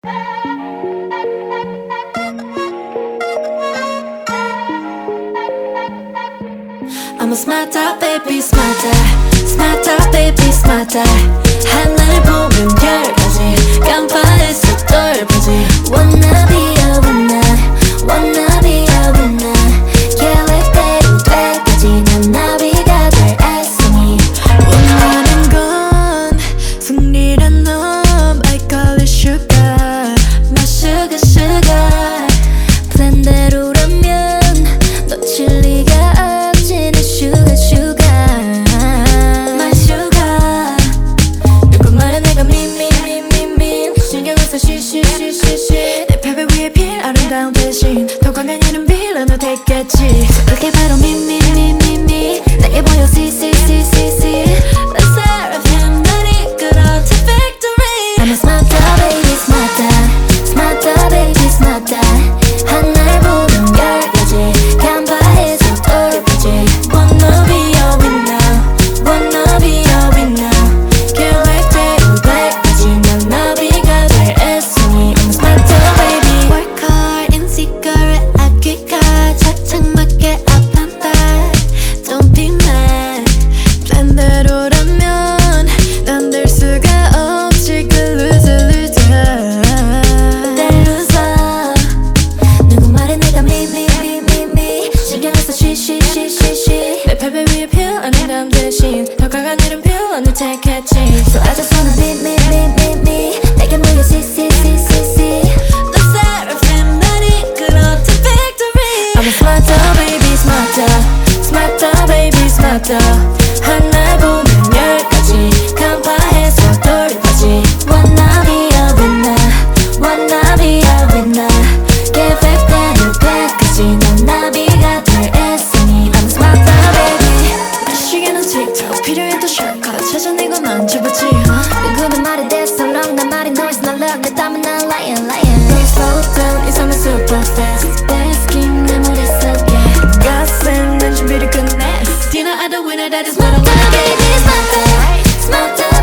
I'm a smarter baby smarter smarter baby smarter 하늘 보면 별까지 깜빡했어 똘보지 Wanna be a winner Wanna be a winner 계획대로 될까지 난 나비가 될 애송이 원하는 건 승리란 놈 I call it sugar My sugar sugar 플랜대로라면 놓칠 리가 없지 내 sugar sugar My sugar 누구 말에 내가 미미미미미 신경을 써 쉬쉬쉬쉬쉬 내 패배 위에 필 아름다운 대신 더 강한 이름 빌런을 택했지 그게 바로 미미미미미 내게 보여 see see see see see Let's seraphim 날 이끌어 to victory I'm a smarter baby smarter smarter baby smarter 하늘 보면 열까지 간파해서 똘보지 Wanna be a winner Wanna be a winner 계획대로 될까지 난 나비가 될 애송이 I'm a smarter baby Work hard insecure 아끼가 착착 맞게 up and back Don't be mad 플랜대로라면 난 될 수가 없지 그 loser loser 내 loser 누구 말에 내가 미미미미미 신경을 써 쉬쉬쉬쉬쉬 내 패배 위에 필요한 대신 더 강한 이름 필요한을 택했지 So I just wanna be me me me me 내게 모여 see see see see see The seraphim 날 이끌어 to victory I'm a smarter baby smarter smarter baby smarter 하늘 보면 열까지 간파해서 똘보지 Wanna be a winner Wanna be a winner 계획대로 될까지 난 나비가 될 애송이 I'm a smarter baby 내 시계는 틱톡 필요해도 shortcut 찾아내고 난 쳐보지 누구는 말이 대성랑 난 말이 noise 난 love 내 땀은 난 lion lion Don't slow down 이 삶은 super fast Basking 내 머릿속에 가슴 난 준비를 끝내 Dinner at the winner that is what I wanna be Smarter, smarter